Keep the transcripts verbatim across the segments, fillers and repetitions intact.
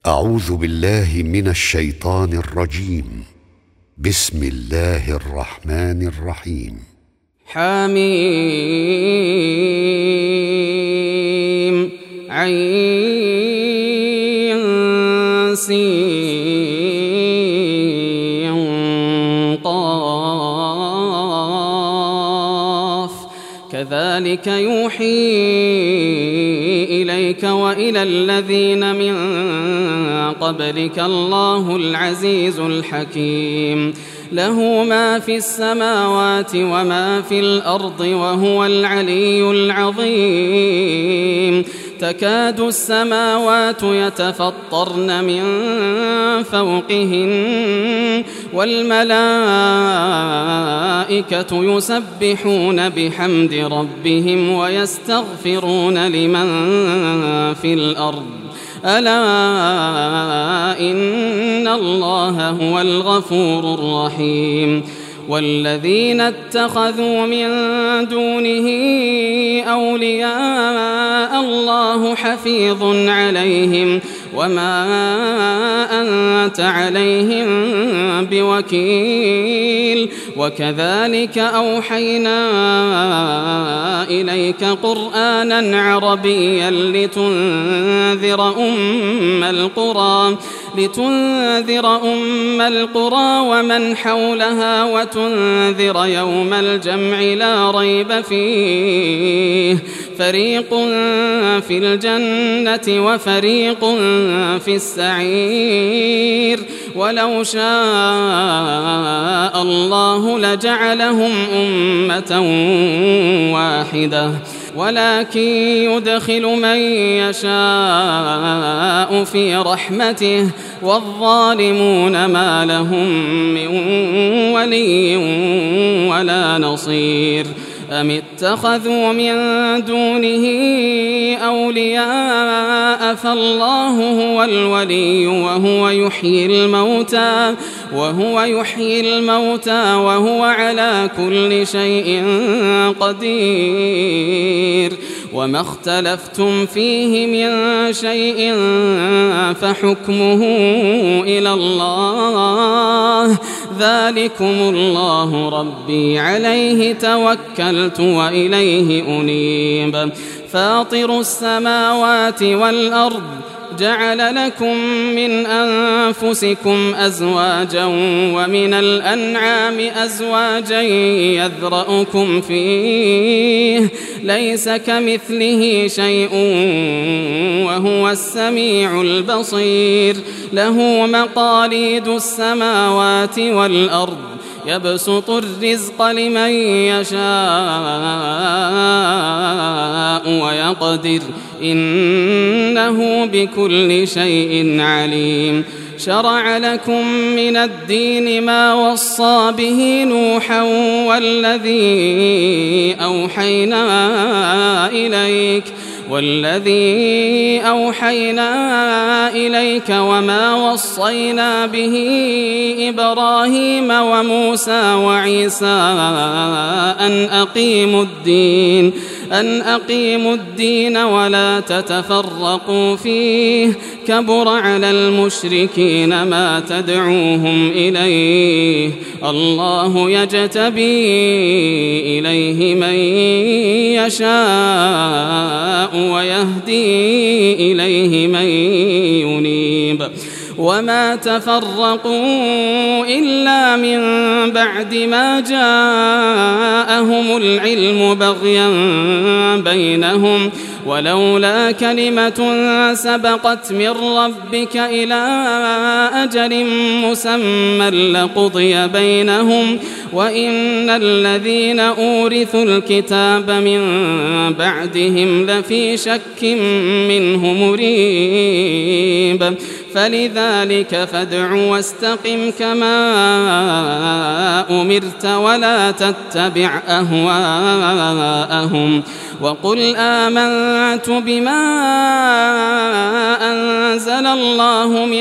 أعوذ بالله من الشيطان الرجيم. بسم الله الرحمن الرحيم. حميم عين سين قاف كذلك يوحي إليك وإلى الذين من قبلك الله العزيز الحكيم. له ما في السماوات وما في الأرض وهو العلي العظيم. تكاد السماوات يتفطرن من فوقهن والملائكة يسبحون بحمد ربهم ويستغفرون لمن في الأرض ألا إن الله هو الغفور الرحيم. والذين اتخذوا من دونه أولياء الله حفيظ عليهم وما أنت عليهم بوكيل. وكذلك أوحينا إليك قرآنا عربيا لتنذر أم القرى لتنذر أم القرى ومن حولها وتنذر يوم الجمع لا ريب فيه. فريق في الجنة وفريق في السعير. ولو شاء الله لجعلهم أمة واحدة ولكن يدخل من يشاء في رحمته والظالمون ما لهم من ولي ولا نصير. أم اتخذوا من دونه أولياء فالله هو الولي وهو يحيي الموتى وهو يحيي الموتى وهو على كل شيء قدير. وما اختلفتم فيه من شيء فحكمه إلى الله ذلكم الله ربي عليه توكلت وإليه أنيب. فاطر السماوات والأرض جعل لكم من أنفسكم أزواجا ومن الأنعام أزواجا يذرأكم فيه ليس كمثله شيء وهو السميع البصير. له مقاليد السماوات والأرض يبسط الرزق لمن يشاء ويقدر إنه بكل شيء عليم. شرع لكم من الدين ما وصى به نوحا والذي أوحينا إليك والذي أوحينا إليك وما وصينا به إبراهيم وموسى وعيسى أن أقيموا الدين أن أقيموا الدين ولا تتفرقوا فيه. كبر على المشركين ما تدعوهم إليه. الله يجتبي إليه من يشاء ويهدي إليه من ينيب. وما تفرقوا إلا من بعد ما جاءهم العلم بغيا بينهم ولولا كلمة سبقت من ربك إلى أجل مسمى لقضي بينهم وإن الذين أورثوا الكتاب من بعدهم لفي شك منه مريب. فلذلك فادع واستقم كما أمرت ولا تتبع أهواءهم وقل آمنت آمنت بما أنزل الله من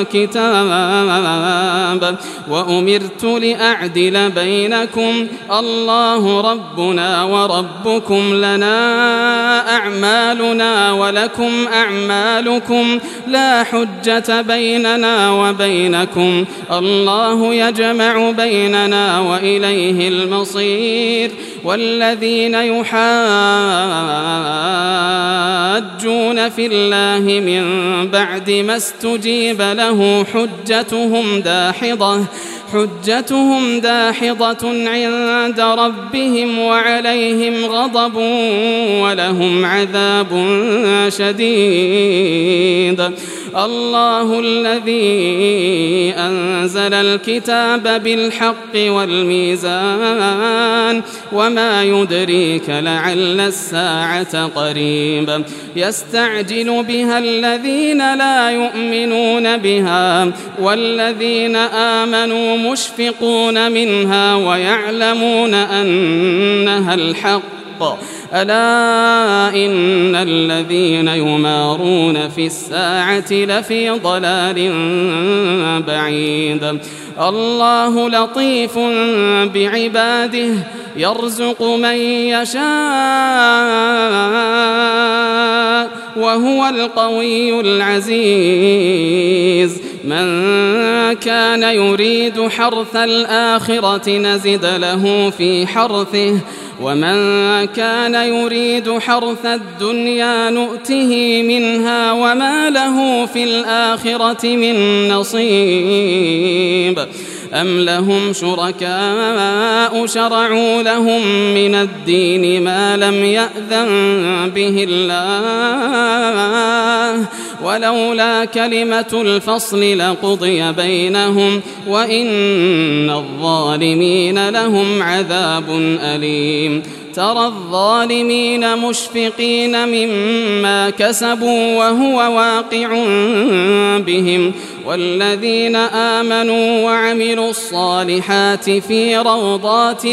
كتاب وأمرت لأعدل بينكم الله ربنا وربكم لنا أعمالنا ولكم أعمالكم لا حجة بيننا وبينكم الله يجمع بيننا وإليه المصير والذين يحاجون في الله من بعد ما استجيب له حجتهم داحضة حجتهم داحضة عند ربهم وعليهم غضب ولهم عذاب شديد الله الذي أنزل الكتاب بالحق والميزان وما يدريك لعل الساعة قريب يستعجل بها الذين لا يؤمنون بها والذين آمنوا مشفقون منها ويعلمون أنها الحق ألا إن الذين يمارون في الساعة لفي ضلال بعيد الله لطيف بعباده يرزق من يشاء وهو القوي العزيز من كان يريد حرث الآخرة نزد له في حرثه ومن كان يريد حرث الدنيا نؤته منها وما له في الآخرة من نصيب أم لهم شركاء شرعوا لهم من الدين ما لم يأذن به الله ولولا كلمة الفصل لقضي بينهم وإن الظالمين لهم عذاب أليم ترى الظالمين مشفقين مما كسبوا وهو واقع بهم والذين آمنوا وعملوا الصالحات في روضات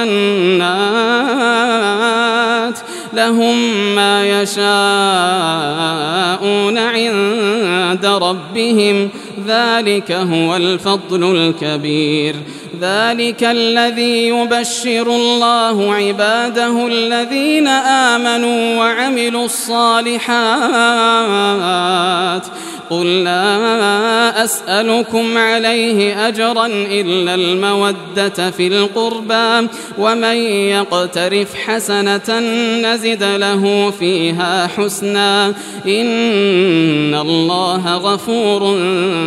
الجنات لهم ما يشاءون عند ربهم ذلك هو الفضل الكبير ذلك الذي يبشر الله عباده الذين آمنوا وعملوا الصالحات قل لا أسألكم عليه أجرا إلا المودة في القربى ومن يقترف حسنة نزد له فيها حسنا إن الله غفور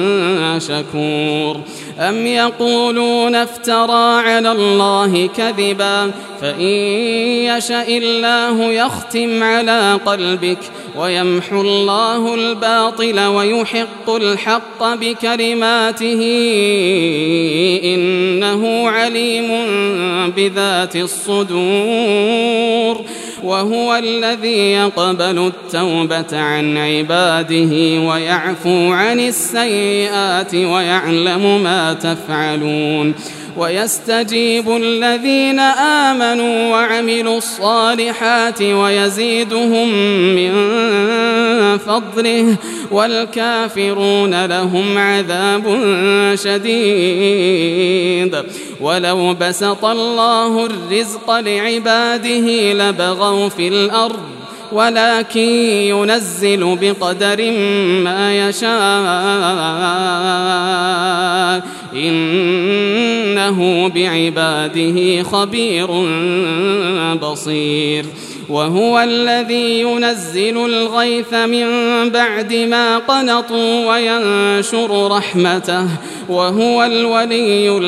شكور أم يقولون افترى على الله كذبا فإن يشاء الله يختم على قلبك ويمحو الله الباطل ويحق الحق بكلماته إنه عليم بذات الصدور وهو الذي يقبل التوبة عن عباده ويعفو عن السيئات ويعلم ما تفعلون ويستجيب الذين آمنوا وعملوا الصالحات ويزيدهم من فضله والكافرون لهم عذاب شديد ولو بسط الله الرزق لعباده لبغوا في الأرض ولكن ينزل بقدر ما يشاء إنه بعباده خبير بصير وهو الذي ينزل الغيث من بعد ما قنطوا وينشر رحمته وهو الولي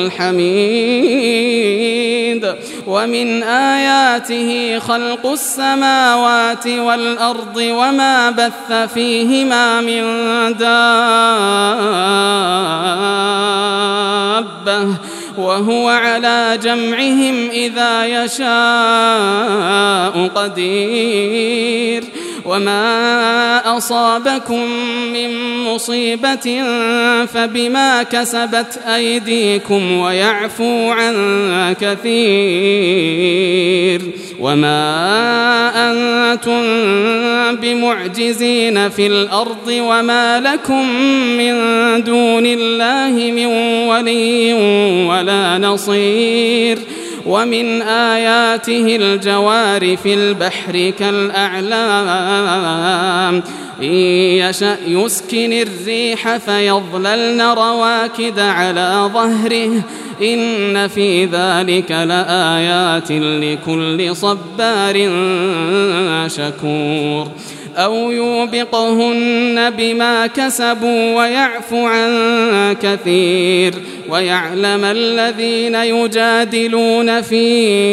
الحميد ومن آياته خلق السماوات والأرض وما بث فيهما من دابة وهو على جمعهم إذا يشاء قدير وما أصابكم من مصيبة فبما كسبت أيديكم ويعفو عن كثير وما أنتم بمعجزين في الأرض وما لكم من دون الله من ولي ولا نصير ومن آياته الجوار في البحر كالأعلام إن يشأ يسكن الريح فيظللن رواكد على ظهره إن في ذلك لآيات لكل صبار شكور أو يوبقهن بما كسبوا ويعفو عن كثير ويعلم الذين يجادلون في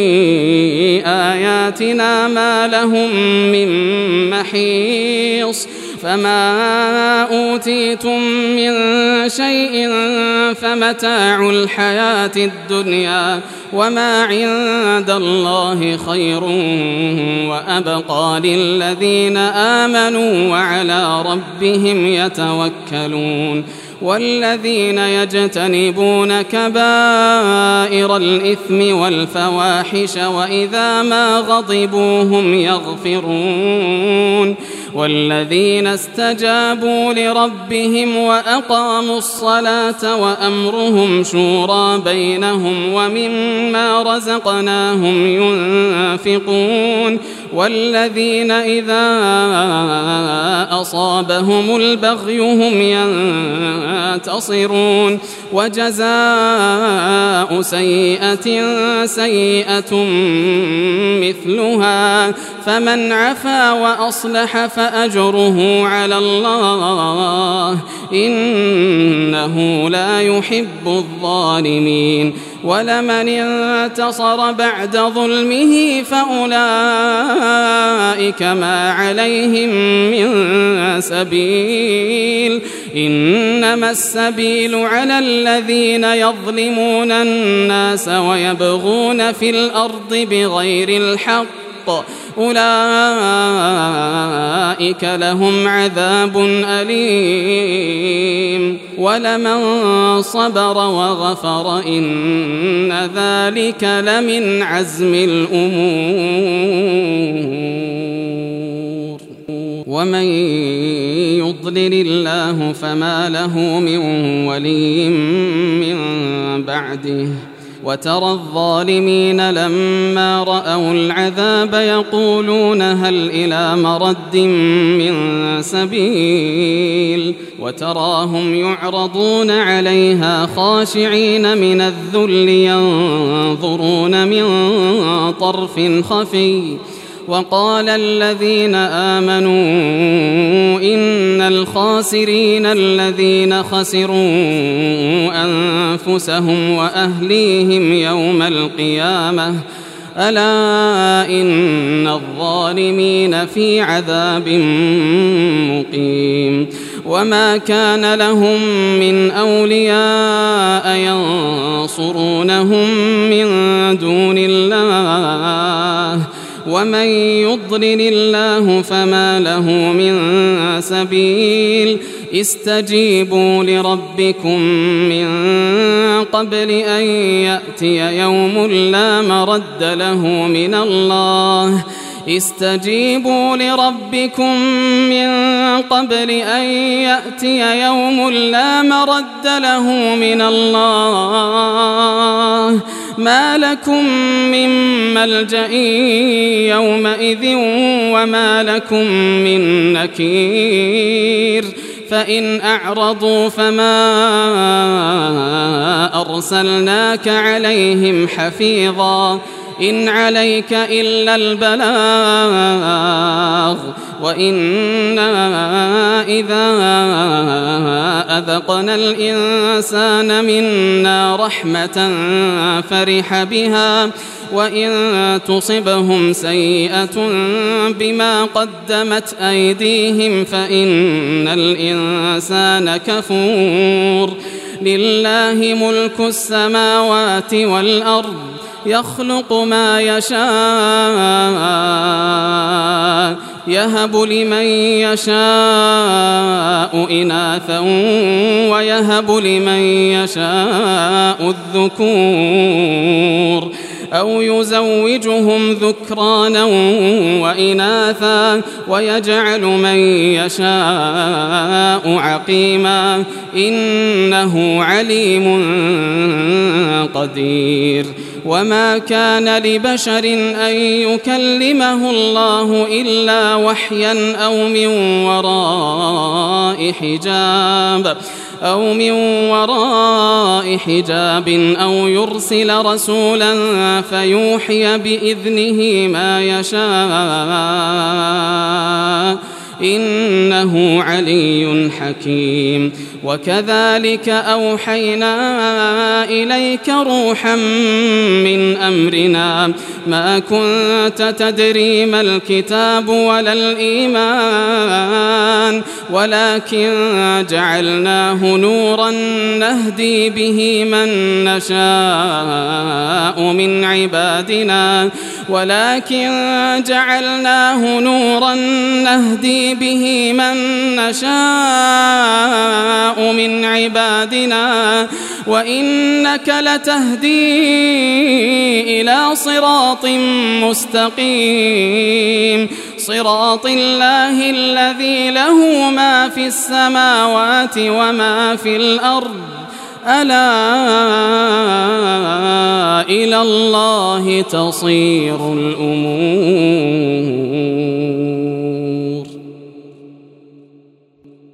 آياتنا ما لهم من محيص فما أوتيتم من شيء فمتاع الحياة الدنيا وما عند الله خير وأبقى للذين آمنوا وعلى ربهم يتوكلون والذين يجتنبون كبائر الإثم والفواحش وإذا ما غضبوا هم يغفرون والذين استجابوا لربهم وأقاموا الصلاة وأمرهم شورى بينهم ومما رزقناهم ينفقون والذين إذا أصابهم البغي هم ينتصرون وجزاء سيئة سيئة مثلها فمن عفا وأصلح فأجره على الله إنه لا يحب الظالمين ولمن انتصر بعد ظلمه فأولئك ما عليهم من سبيل إنما السبيل على الذين يظلمون الناس ويبغون في الأرض بغير الحق أولئك لهم عذاب أليم ولمن صبر وغفر إن ذلك لمن عزم الأمور ومن يضلل الله فما له من ولي من بعده وترى الظالمين لما رأوا العذاب يقولون هل إلى مرد من سبيل وتراهم يعرضون عليها خاشعين من الذل ينظرون من طرف خفي وقال الذين آمنوا إن الخاسرين الذين خسروا أنفسهم وأهليهم يوم القيامة ألا إن الظالمين في عذاب مقيم وما كان لهم من أولياء ينصرونهم من دون الله ومن يضلل الله فما له من سبيل استجيبوا لربكم من قبل أن يأتي يوم لا مرد له من الله استجيبوا لربكم من قبل أن يأتي يوم لا مرد له من الله ما لكم من ملجأ يومئذ وما لكم من نكير فإن أعرضوا فما أرسلناك عليهم حفيظا إن عليك إلا البلاغ وإنا إذا أذقنا الإنسان منا رحمة فرح بها وإن تصبهم سيئة بما قدمت أيديهم فإن الإنسان كفور لله ملك السماوات والأرض يخلق ما يشاء يهب لمن يشاء إناثا ويهب لمن يشاء الذكور أو يزوجهم ذكرانا وإناثا ويجعل من يشاء عقيما إنه عليم قدير. وما كان لبشر أن يكلمه الله إلا وحيا أو من وراء حجاب أو من وراء حجاب أو يرسل رسولا فيوحي بإذنه ما يشاء إنه علي حكيم. وكذلك أوحينا إليك روحا من أمرنا ما كنت تدري ما الكتاب ولا الإيمان ولكن جعلناه نورا نهدي به من نشاء من عبادنا ولكن جعلناه نورا نهدي به من نشاء من عبادنا وإنك لتهدي إلى صراط مستقيم صراط الله الذي له ما في السماوات وما في الأرض ألا إلى الله تصير الأمور.